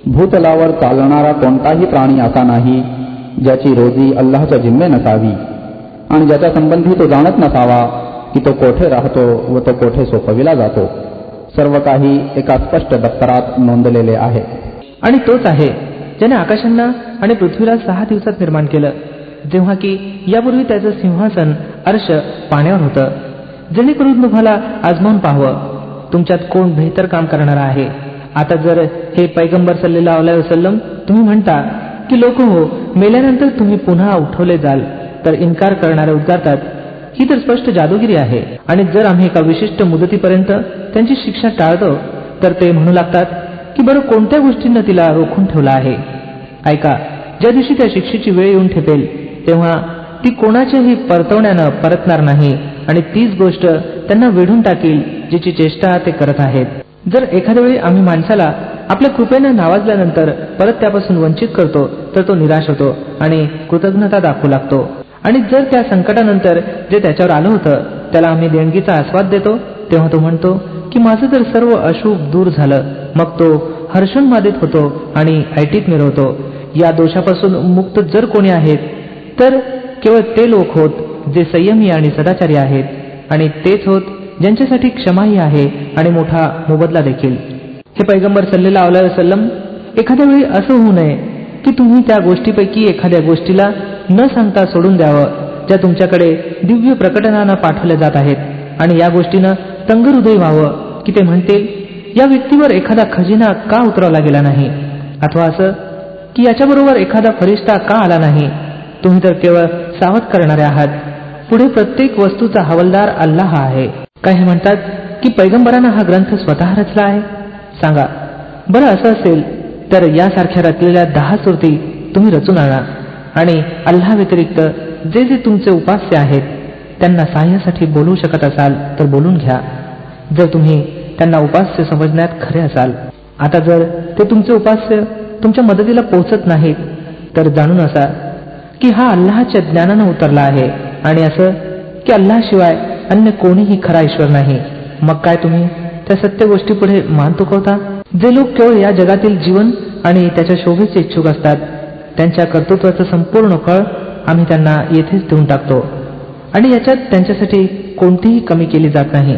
भूतलावर चालणारा कोणताही प्राणी असा नाही ज्याची रोजी अल्लाहच्या जिम्मे नसावी आणि ज्याच्या संबंधी तो जाणत नसावा की तो कोठे राहतो व तो कोठे सोपविला जातो. सर्व काही एका स्पष्ट दप्तरात नोंदलेले आहे. आणि तोच आहे ज्याने आकाशांना आणि पृथ्वीला 6 दिवसात निर्माण केलं, जेव्हा की यापूर्वी त्याचं सिंहासन अर्श पाण्यावर होतं, जेणेकरून तुम्हाला आजमावून पाहावं तुमच्यात कोण बेहतर काम करणारा आहे. आता जर हे पैगंबर सल्लल्लाहु अलैहि वसल्लम तुम्ही म्हणता की लोक हो, मेल्यानंतर तुम्ही पुन्हा उठवले जाल, तर इन्कार करणारे उद्गारतात ही तर स्पष्ट जादूगिरी आहे. आणि जर आम्ही एका विशिष्ट मुदतीपर्यंत त्यांची शिक्षा टाळतो तर ते म्हणू लागतात की बरं कोणत्या गोष्टींना तिला रोखून ठेवला आहे. ऐका, ज्या दिवशी त्या शिक्षेची वेळ येऊन ठेपेल तेव्हा ती कोणाच्याही परतवण्यानं परतणार नाही आणि तीच गोष्ट त्यांना वेढून टाकील जिची चेष्टा ते करत आहेत. जर एखाद्या वेळी आम्ही माणसाला आपल्या कृपेनं नावाजल्यानंतर परत त्यापासून वंचित करतो तर तो निराश होतो आणि कृतज्ञता दाखवू लागतो. आणि जर त्या संकटानंतर जे त्याच्यावर आलं होतं त्याला आम्ही देणगीचा आस्वाद देतो तेव्हा तो म्हणतो की माझं तर सर्व अशुभ दूर झालं. मग तो हर्षोन्मादित होतो आणि ऐटीत मिरवतो. या दोषापासून मुक्त जर कोणी आहेत तर केवळ ते लोक होत जे संयमी आणि सदाचारी आहेत आणि तेच होत ज्यांच्यासाठी क्षमाही आहे आणि मोठा मोबदला देखील. हे पैगंबर सल्लल्लाहु अलैहि वसल्लम, एखाद्या वेळी असं होऊ नये की तुम्ही त्या गोष्टीपैकी एखाद्या गोष्टीला न सांगता सोडून द्यावं ज्या तुमच्याकडे दिव्य प्रकटनानं पाठवल्या जात आहेत आणि या गोष्टीनं तंगहृदय व्हावं की ते म्हणतील या व्यक्तीवर एखादा खजिना का उतरवला गेला नाही, अथवा असं की याच्याबरोबर एखादा फरिश्ता का आला नाही. तुम्ही तर केवळ सावध करणारे आहात. पुढे प्रत्येक वस्तूचा हवालदार अल्लाह आहे. काही म्हणतात की पैगंबरांना हा ग्रंथ स्वतः रचला आहे. सांगा बरं, असं असेल तर यासारख्या रचलेल्या 10 सुरती तुम्ही रचून आणा आणि अल्लाह व्यतिरिक्त जे जे तुमचे उपास्य आहेत त्यांना सहाय्यासाठी बोलवू शकत असाल तर बोलून घ्या, जर तुम्ही त्यांना उपास्य समजण्यात खरे असाल. आता जर ते तुमचे उपास्य तुमच्या मदतीला पोहोचत नाहीत तर जाणून असा की हा अल्लाहच्या ज्ञानानं उतरला आहे आणि असं की अल्लाहशिवाय अन्य कोणीही खरा ईश्वर नाही. मग काय तुम्ही त्या सत्य गोष्टी पुढे मान तुकवता? जे लोक केवळ या जगातील जीवन आणि त्याच्या शोभेचे इच्छुक असतात त्यांच्या कर्तृत्वाचं संपूर्ण फळ आम्ही त्यांना येथेच देऊन टाकतो आणि याच्यात त्यांच्यासाठी कोणतीही कमी केली जात नाही.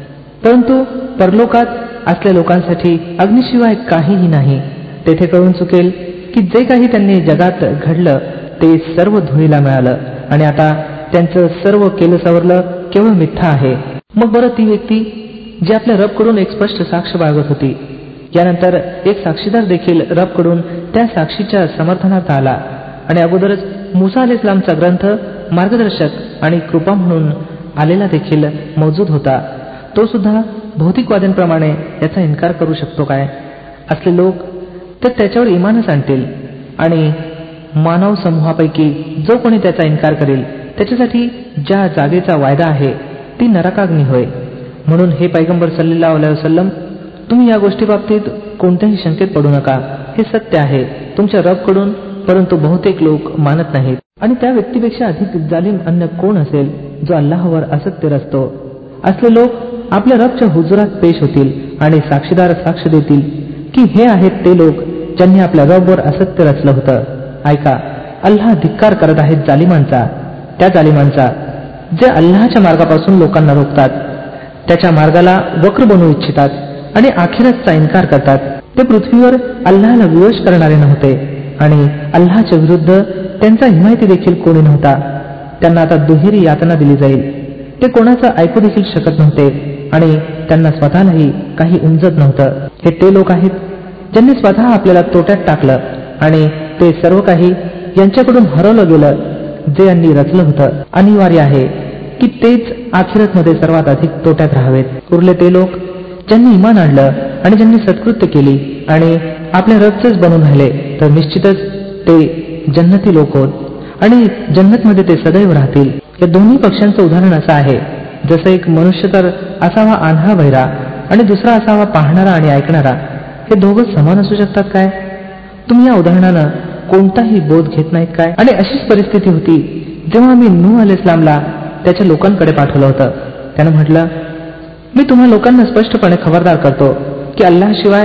परंतु परलोकात असलेल्या लोकांसाठी अग्नीशिवाय काहीही नाही. तेथे कळून चुकेल की जे काही त्यांनी जगात घडलं ते सर्व धुळीला मिळालं आणि आता त्यांचं सर्व केलं सवरलं केवळ मिथ्या आहे. मग बरं, ती व्यक्ती जी आपल्या रबकडून एक स्पष्ट साक्ष बाळगत होती, यानंतर एक साक्षीदार देखील रबकडून त्या साक्षीच्या समर्थनार्थ आला आणि अगोदरच मुसा अलैहिस्सलामचा ग्रंथ मार्गदर्शक आणि कृपा म्हणून आलेला देखील मौजूद होता, तो सुद्धा भौतिकवाद्यांप्रमाणे याचा इन्कार करू शकतो काय? असले लोक तर त्याच्यावर इमानच आणतील आणि मानव समूहापैकी जो कोणी त्याचा इन्कार करेल त्याच्यासाठी ज्या जागेचा वायदा आहे ती नरकाग्नी होय. म्हणून हे पैगंबर सल्लल्लाहु अलैहि वसल्लम, तुम्ही या गोष्टीबाबतीत कोणत्याही शंकेत पडू नका. हे सत्य आहे तुमच्या रबकडून, परंतु बहुतेक लोक मानत नाहीत. आणि त्या व्यक्तीपेक्षा अधिक जालिम अन्य कोण असेल जो अल्लाहवर असत्य रचतो? असले लोक आपल्या रबच्या हुजुरात पेश होतील आणि साक्षीदार साक्ष देतील की हे आहेत ते लोक ज्यांनी आपल्या रबवर असत्य रचलं होतं. ऐका, अल्लाह धिक्कार करत आहेत जालिमांचा, त्या जालिमांचा जे अल्लाहच्या मार्गापासून लोकांना रोखतात, त्याच्या मार्गाला वक्र बनवू इच्छितात आणि आखिरतचा इन्कार करतात. ते पृथ्वीवर अल्लाहला विवश करणारे नव्हते आणि अल्लाहच्या विरुद्ध त्यांचा हिमायती देखील कोणी नव्हता. त्यांना आता दुहेरी यातना दिली जाईल. ते कोणाचं ऐकू देखील शकत नव्हते आणि त्यांना स्वतःलाही काही उमजत नव्हतं. हे ते लोक आहेत ज्यांनी स्वतः आपल्याला तोट्यात टाकलं आणि ते सर्व काही यांच्याकडून हरवलं गेलं जे यांनी रचलं होतं. अनिवार्य आहे की तेच आखिरतमध्ये सर्वात अधिक तोट्यात राहावेत. उरले ते लोक ज्यांनी इमान आणलं आणि ज्यांनी सत्कृत्य केली आणि आपल्या रबचेच बनून राहिले तर निश्चितच ते जन्नती लोक होत आणि जन्नतमध्ये ते सदैव राहतील. या दोन्ही पक्षांचं उदाहरण असं आहे जसं एक मनुष्य तर असावा आंधळा बहिरा आणि दुसरा असावा पाहणारा आणि ऐकणारा. हे दोघं समान असू शकतात काय? तुम्ही या उदाहरणानं कोणताही बोध घेत नाहीत काय? आणि अशीच परिस्थिती होती जेव्हा आम्ही नूह अलैहिस्सलामला त्याच्या लोकांकडे पाठवलं होतं. त्यानं म्हटलं, मी तुम्हा लोकांना स्पष्टपणे खबरदार करतो की अल्लाहशिवाय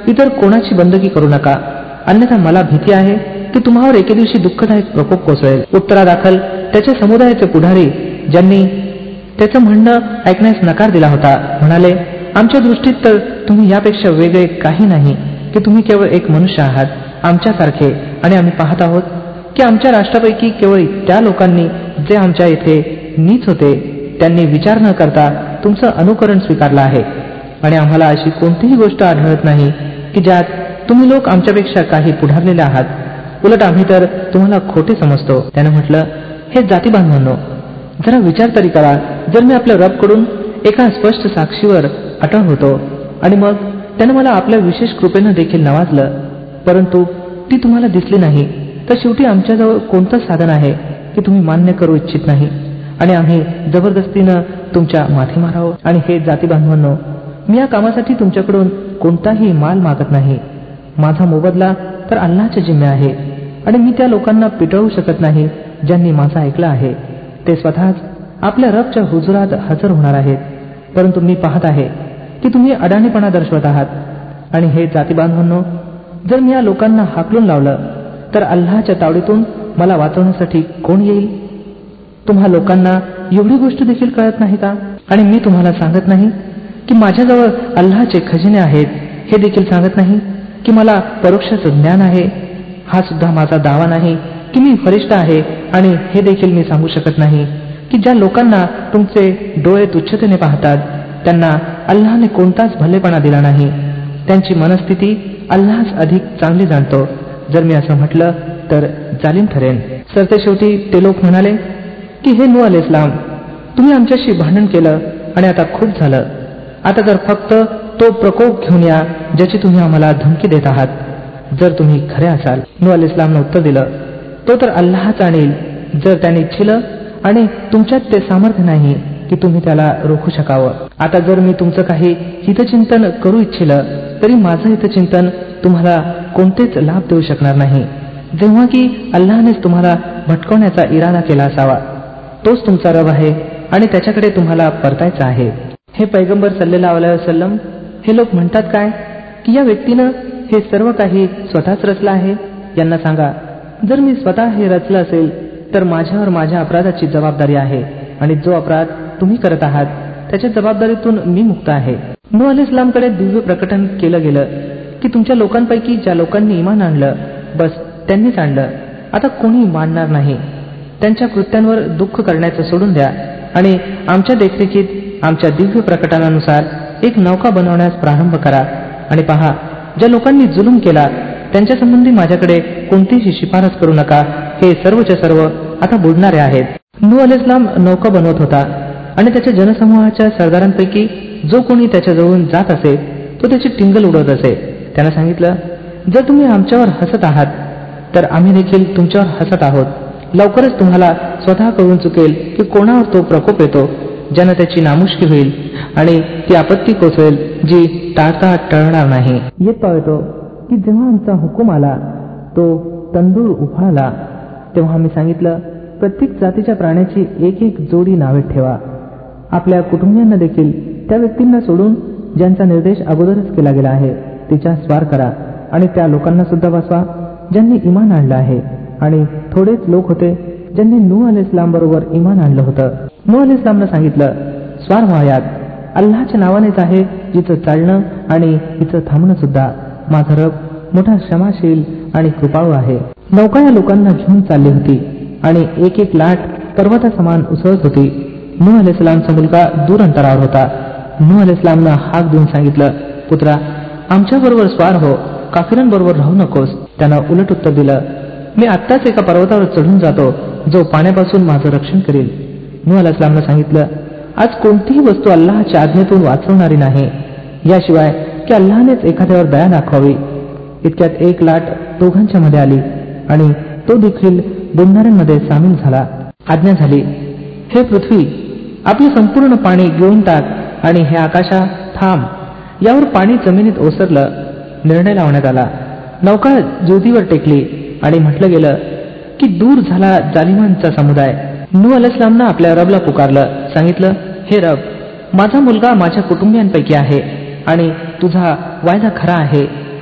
इतर कोणाची बंदगी करू नका, अन्यथा मला भीती आहे की तुम्हावर एके दिवशी दुःखदायक प्रकोप कोसळेल. उत्तरादाखल त्याच्या समुदायाचे पुढारी, ज्यांनी त्याचं म्हणणं ऐकण्यास नकार दिला होता, म्हणाले, आमच्या दृष्टीत तर तुम्ही यापेक्षा वेगळे काही नाही की तुम्ही केवळ एक मनुष्य आहात आमच्यासारखे, आणि आम्ही पाहत आहोत की आमच्या राष्ट्रापैकी केवळ त्या लोकांनी जे आमच्या इथे नीच होते त्यांनी विचार न करता तुमचं अनुकरण स्वीकारलं आहे, आणि आम्हाला अशी कोणतीही गोष्ट आढळत नाही की ज्यात तुम्ही लोक आमच्यापेक्षा काही पुढारलेले आहात. उलट आम्ही तर तुम्हाला खोटे समजतो. त्यानं म्हटलं, हे जाती बांधवांनो, जरा विचार तरी करा. जर मी आपल्या रबकडून एका स्पष्ट साक्षीवर अटळ होतो आणि मग त्यानं मला आपल्या विशेष कृपेनं देखील नवाजलं, परंतु ती तुम्हाला दिसली नाही, तर शेवटी आमच्याजवळ कोणतं साधन आहे की तुम्ही मान्य करू इच्छित नाही आणि आम्ही जबरदस्तीनं तुमच्या माथी मारावं. आणि हे जाती बांधवांनो, मी या कामासाठी तुमच्याकडून कोणताही माल मागत नाही. माझा मोबदला तर अल्लाहच्या जिम्मे आहे, आणि मी त्या लोकांना पिटळू शकत नाही ज्यांनी माझं ऐकलं आहे. ते स्वतःच आपल्या रबच्या हुजुरात हजर होणार आहेत, परंतु मी पाहत आहे की तुम्ही अडाणीपणा दर्शवत आहात. आणि हे जाती बांधवांनो, जर मी या लोकांना हाकलून लावलं तर अल्लाहच्या तावडीतून मला वाचवण्यासाठी कोण येईल? तुम्हा लोकांना एवढी गोष्ट देखील कळत नाही का? आणि मी तुम्हाला सांगत नाही की माझ्याजवळ अल्लाहचे खजिने आहेत, हे देखील सांगत नाही की मला परोक्षाचं ज्ञान आहे, हा सुद्धा माझा दावा नाही की मी फरिश्ता आहे, आणि हे देखील मी सांगू शकत नाही की ज्या लोकांना तुमचे डोळे तुच्छतेने पाहतात त्यांना अल्लाहने कोणताच भलेपणा दिला नाही. त्यांची मनस्थिती अल्लाहच अधिक चांगली जाणतो. जर मी असं म्हटलं तर जालिम ठरेन. सरतेशेवटी ते लोक म्हणाले की हे नूह अलैहिस्सलाम, तुम्ही आमच्याशी भांडण केलं आणि आता खूप झालं. आता जर फक्त तो प्रकोप घेऊन या ज्याची तुम्ही आम्हाला धमकी देत आहात, जर तुम्ही खरे असाल. नूह अलैहिस्सलामनं उत्तर दिलं, तो तर अल्लाहच आणील जर त्याने इच्छिलं, आणि तुमच्यात ते सामर्थ्य नाही की तुम्ही त्याला रोखू शकावं. आता जर मी तुमचं काही हितचिंतन करू इच्छिलं तरी माझं हितचिंतन तुम्हाला कोणतेच लाभ देऊ शकणार नाही, जेव्हा की अल्लाहनेच तुम्हाला भटकवण्याचा इरादा केला असावा. तोच तुमचा रब आहे आणि त्याच्याकडे तुम्हाला परतायचं आहे. हे पैगंबर सल्लल्लाहु अलैहि वसल्लम, हे लोक म्हणतात काय की या व्यक्तीनं हे सर्व काही स्वतःच रचलं आहे? यांना सांगा, जर मी स्वतः हे रचलं असेल तर माझ्यावर माझ्या अपराधाची जबाबदारी आहे, आणि जो अपराध तुम्ही करत आहात त्याच्या जबाबदारीतून मी मुक्त आहे. नूह अलैहिस्सलामकडे दिव्य प्रकटन केलं गेलं की तुमच्या लोकांपैकी ज्या लोकांनी इमान आणलं बस त्यांनीच आणलं, आता कोणी मानणार नाही. त्यांच्या कृत्यांवर दुःख करण्याचं सोडून द्या आणि आमच्या देखरेखीत आमच्या दिव्य प्रकटनानुसार एक नौका बनवण्यास प्रारंभ करा. आणि पहा, ज्या लोकांनी जुलूम केला त्यांच्या संबंधी माझ्याकडे कोणतीही शिफारस करू नका. हे सर्वच्या सर्व आता बुडणारे आहेत. नूह अलैहिस्सलाम नौका बनवत होता आणि त्याच्या जनसमूहाच्या सरदारांपैकी जो कोणी त्याच्याजवळून जात असे तो त्याची टिंगल उडवत असे. त्यानं सांगितलं, जर तुम्ही आमच्यावर हसत आहात तर आम्ही देखील तुमच्यावर हसत आहोत. लवकरच तुम्हाला स्वतः कळून चुकेल की कोणावर तो प्रकोप येतो ज्यानं त्याची नामुष्की होईल आणि ती आपत्ती कोसळेल जी टाळता टळणार नाही. येत पाहतो की जेव्हा आमचा हुकूम आला तो तंदूर उफाळला, तेव्हा आम्ही सांगितलं, प्रत्येक जातीच्या प्राण्याची एक एक जोडी नावे ठेवा. आपल्या कुटुंबियांना देखील त्या व्यक्तींना सोडून ज्यांचा निर्देश अगोदरच केला गेला आहे तिच्या स्वार करा, आणि त्या लोकांना सुद्धा वाचवा ज्यांनी इमान आणलं आहे. आणि थोडेच लोक होते ज्यांनी नूह अलैहिस्सलाम बरोबर इमान आणलं होतं. नूह अलैहिस्सलामनं सांगितलं, स्वार व्हायात, अल्लाहच्या नावानेच आहे जिचं चालणं आणि हिचं थांबणं सुद्धा. माझा रब मोठा क्षमाशील आणि कृपाळू आहे. नौका या लोकांना घेऊन चालली होती आणि एक एक लाट पर्वतासमान उसळत होती. नूह अलैहिस्सलामचा मुलगा दूर अंतरावर होता. नूह अलैहिस्सलामनं हाक देऊन सांगितलं, पुत्रा, आमच्याबरोबर स्वार हो, काफिरांबरोबर राहू नकोस. त्यानं उलट उत्तर दिलं, मी आत्ताच एका पर्वतावर चढून जातो जो पाण्यापासून माझं रक्षण करेल. नूह अलैहिस्सलामनं सांगितलं, आज कोणतीही वस्तू अल्लाहच्या आज्ञेतून वाचवणारी नाही, याशिवाय की अल्लाहनेच एखाद्यावर दया दाखवावी. इतक्यात एक लाट दोघांच्या मध्ये आली आणि तो देखील बुडणाऱ्यांमध्ये सामील झाला. आज्ञा झाली, हे पृथ्वी, आपले संपूर्ण पाणी गिळून टाक, आणि हे आकाशा, थांब. यावर पाणी जमिनीत ओसरलं. निर्णय लावण्यात आला. नौका ज्योतीवर टेकली आणि म्हटलं गेलं की दूर झाला जालिमांचा समुदाय. नूह अलैहिस्सलामनं आपल्या रबला पुकारलं, सांगितलं, हे रब, माझा मुलगा माझ्या कुटुंबियांपैकी आहे आणि तुझा वायदा खरा आहे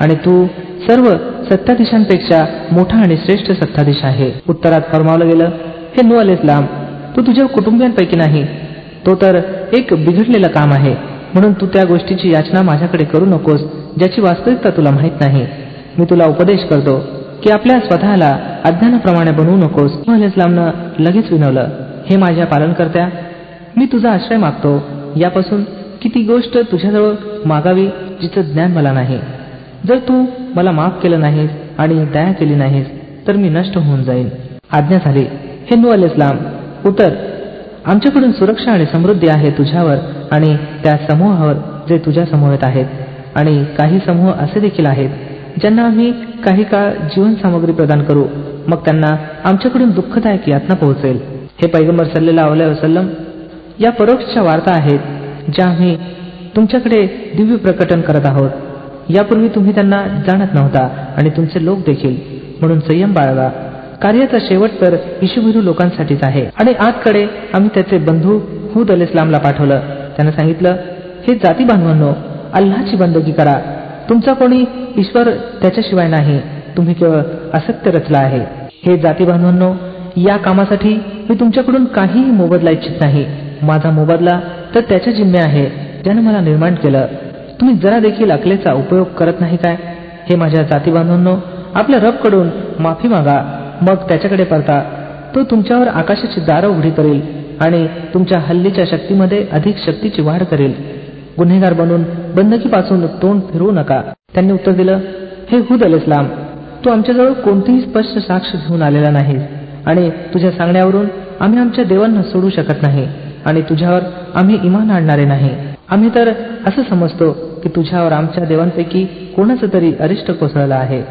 आणि तू सर्व सत्ताधीशांपेक्षा मोठा आणि श्रेष्ठ सत्ताधीश आहे. उत्तरात फरमावलं गेलं, हे नूह अलैहिस्सलाम, तू तुझ्या कुटुंबियांपैकी नाही, तो तर एक बिघडलेलं काम आहे, म्हणून तू त्या गोष्टीची याचना माझ्याकडे करू नकोस ज्याची वास्तविकता तुला माहीत नाही. मी तुला उपदेश करतो की आपल्या स्वतःला अज्ञानाप्रमाणे बनवू नकोस. नूह अलैहिस्सलामनं लगेच विनवलं, हे माझ्या पालनकर्त्या, मी तुझा आश्रय मागतो यापासून की ती गोष्ट तुझ्याजवळ मागावी जिचं ज्ञान मला नाही. जर तू मला माफ केलं नाहीस आणि दया केली नाहीस तर मी नष्ट होऊन जाईन. आज्ञा झाली, हे नूह अलैहिस्सलाम, उतर, आमच्याकडून सुरक्षा आणि समृद्धी आहे तुझ्यावर आणि त्या समूहावर जे तुझ्या समवेत आहेत. आणि काही समूह असे देखील आहेत ज्यांना आम्ही काही काळ जीवनसामग्री प्रदान करू, मग त्यांना आमच्याकडून दुःखदायक यातना पोहोचेल. हे पैगंबर सल्लल्लाहु अलैहि वसल्लम, या परोक्ष वार्ता आहेत ज्या आम्ही तुमच्याकडे दिव्य प्रकटन करत आहोत. यापूर्वी तुम्ही त्यांना जाणत नव्हता आणि तुमचे लोक देखील, म्हणून संयम बाळगा. कार्याचा शेवट तर इशुभिरू लोकांसाठीच आहे. आणि आतकडे आम्ही त्याचे बंधू हूद अलैहिस्सलामला पाठवलं. त्यानं सांगितलं, हे जाती बांधवांनो, अल्लाहची बंदगी करा. तुमचा कोणी ईश्वर त्याच्याशिवाय नाही, तुम्ही केवळ असत्य रचला आहे. हे जाती बांधवांनो, या कामासाठी मी तुमच्याकडून काहीही मोबदला इच्छित नाही. माझा मोबदला तर त्याच्या जिम्मे आहे ज्यानं मला निर्माण केलं. तुम्ही जरा देखील अकलेचा उपयोग करत नाही काय? हे माझ्या जाती बांधवांनो, आपल्या रबकडून माफी मागा, मग त्याच्याकडे परता. तो तुमच्यावर आकाशाची दारं उघडी करेल आणि तुमच्या हल्लीच्या शक्तीमध्ये अधिक शक्तीची वाढ करेल. गुन्हेगार बनून बंदकीपासून तोंड फिरवू नका. त्यांनी उत्तर दिलं, हे हूद अलैहिस्सलाम, तू आमच्याजवळ कोणतीही स्पष्ट साक्ष घेऊन आलेला नाहीस आणि तुझ्या सांगण्यावरून आम्ही आमच्या देवांना सोडू शकत नाही आणि तुझ्यावर आम्ही इमान आणणारे नाही. आम्ही तर असं समजतो की तुझ्यावर आमच्या देवांपैकी कोणाचं तरी अरिष्ट कोसळलं आहे.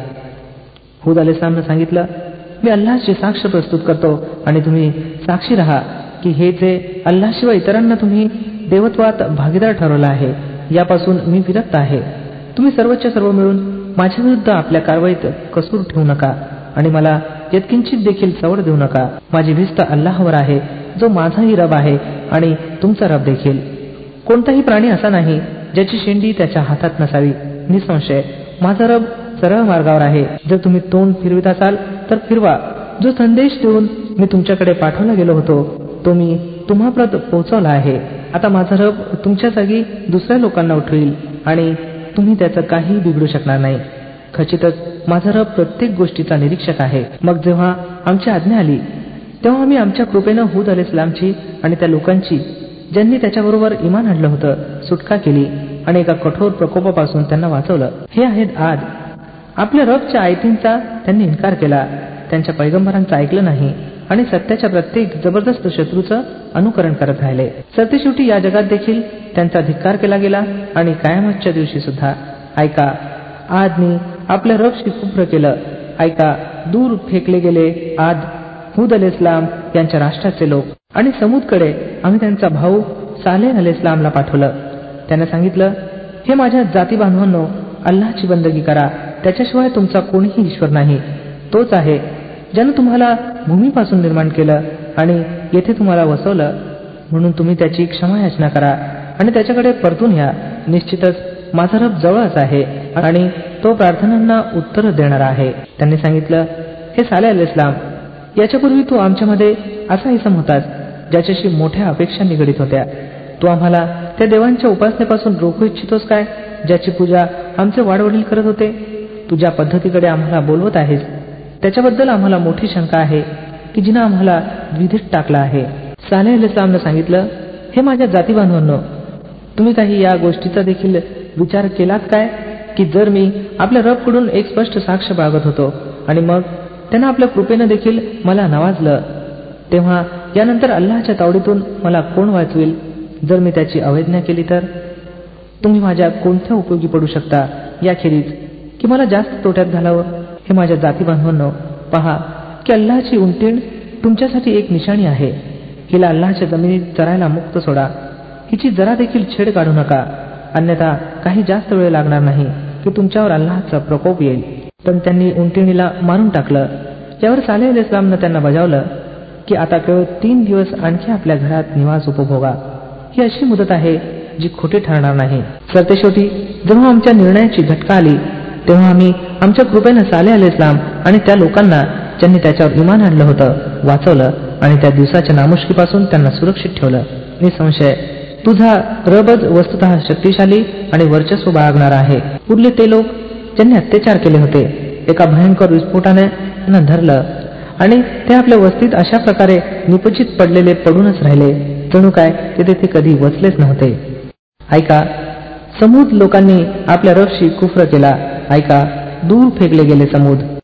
हूद अलैहिस्सलामनं सांगितलं, मी अल्लाहची साक्ष प्रस्तुत करतो आणि तुम्ही साक्षी राहा की हे जे अल्लाहशिवाय इतरांना तुम्ही देवत्वात भागीदार ठरवलं आहे यापासून मी विरक्त आहे. तुम्ही सर्वच्या सर्व मिळून माझ्या विरुद्ध आपल्या कारवाईत कसूर ठेवू नका आणि मला यत्किंचित देखील सवड देऊ नका. माझी भिस्त अल्लाहवर आहे जो माझाही रब आहे आणि तुमचा रब देखील. कोणताही प्राणी असा नाही ज्याची शेंडी त्याच्या हातात नसावी. निसंशय माझा रब सरळ मार्गावर आहे. जर तुम्ही तोंड फिरवित असाल तर फिरवा. जो संदेश देऊन मी तुमच्याकडे पाठवला गेलो होतो तो मी तुम्हापर्यंत पोहोचवला आहे. आता माझा रब तुमच्या जागी दुसऱ्या लोकांना उठवील आणि तुम्ही त्याचं काही बिघडू शकणार नाही. खचितच माझा रब प्रत्येक गोष्टीचा निरीक्षक आहे. मग जेव्हा आमची आज्ञा आली तेव्हा आम्ही आमच्या कृपेनं हूद अलैहिस्सलामची आणि त्या लोकांची ज्यांनी त्याच्याबरोबर इमान आणलं होतं सुटका केली आणि एका कठोर प्रकोपापासून त्यांना वाचवलं. हे आहेत आद. आपल्या रबच्या आयतींचा त्यांनी इन्कार केला, त्यांच्या पैगंबरांचं ऐकलं नाही आणि सत्याच्या प्रत्येक जबरदस्त शत्रूचं अनुकरण करत राहिले. सरतेशेवटी या जगात देखील त्यांचा धिक्कार केला गेला आणि कयामतच्या दिवशी सुद्धा. ऐका, आदनी आपल्या रबशी कुफ्र केलं. ऐका, दूर फेकले गेले आद, हूद अलैहिस्सलाम यांच्या राष्ट्राचे लोक. आणि समूदकडे आम्ही त्यांचा भाऊ सालेह अलैहिस्सलामला पाठवलं. त्यानं सांगितलं, हे माझ्या जाती बांधवांनो, अल्लाहची बंदगी करा. त्याच्याशिवाय तुमचा कोणीही ईश्वर नाही. तोच आहे ज्यानं तुम्हाला भूमीपासून निर्माण केलं आणि येथे तुम्हाला वसवलं, म्हणून तुम्ही त्याची क्षमायाचना करा आणि त्याच्याकडे परतून या. निश्चितच माझा रब जवळच आहे आणि तो प्रार्थनांना उत्तर देणारा आहे. त्यांनी सांगितलं, हे सालेह अलैहिस्सलाम, याच्यापूर्वी तू आमच्यामध्ये असा इसम होतास ज्याच्याशी मोठ्या अपेक्षा निगडीत होत्या. तू आम्हाला त्या देवांच्या उपासनेपासून रोखू इच्छितोस काय ज्याची पूजा आमचे वाडवडील करत होते? तुझ्या पद्धतीकडे आम्हाला बोलवत आहेस त्याच्याबद्दल आम्हाला मोठी शंका आहे की जिनं आम्हाला द्विधीत टाकलं आहे. सालेह अलैहिस्सलामनं सांगितलं, हे माझ्या जाती बांधवांनो, तुम्ही काही या गोष्टीचा देखील विचार केलात काय की जर मी आपल्या रबकडून एक स्पष्ट साक्ष बाळगत होतो आणि मग त्यानं आपल्या कृपेनं देखील मला नवाजलं, तेव्हा यानंतर अल्लाहच्या तावडीतून मला कोण वाचवेल? जर मी त्याची अवज्ञा केली तर तुम्ही माझ्या कोणत्या उपयोगी पडू शकता याखेरीज की मला जास्त तोट्यात घालावं? हे माझ्या जाती बांधवांनो, पहा की अल्लाहची उंटीण तुमच्यासाठी एक निशाणी आहे. हिला अल्लाहच्या जमिनीत चरायला मुक्त सोडा. हिची जरा देखील छेड काढू नका, अन्यथा काही जास्त वेळ लागणार नाही की तुमच्यावर अल्लाहचा प्रकोप येईल. पण त्यांनी उंटिणीला मारून टाकलं. यावर सालेह अलैहिस्सलामनं त्यांना बजावलं की आता केवळ 3 दिवस आणखी आपल्या घरात निवास उपभोगा. ही अशी मुदत आहे जी खोटी ठरणार नाही. सरतेशेवटी जेव्हा आमच्या निर्णयाची झटका आली तेव्हा आम्ही आमच्या कृपेनं सालेह अलैहिस्सलाम आणि त्या लोकांना ज्यांनी त्याच्यावर इमान आणलं होतं वाचवलं आणि त्या दिवसाच्या नामुष्कीपासून त्यांना सुरक्षित ठेवलं. निसंशय तुझा रबच वस्तुतः शक्तिशाली आणि वर्चस्व बाळगणारा आहे. उरले ते लोक ज्यांनी अत्याचार केले होते, एका भयंकर विस्फोटाने त्यांना धरलं आणि ते आपल्या वस्तीत अशा प्रकारे निपचित पडलेले पडूनच राहिले जणू काय ते तेथे कधी वसलेच नव्हते. ऐका, समूद लोकांनी आपल्या रबशी कुफ्र केला. ऐका, दूर फेकले गेले समूद.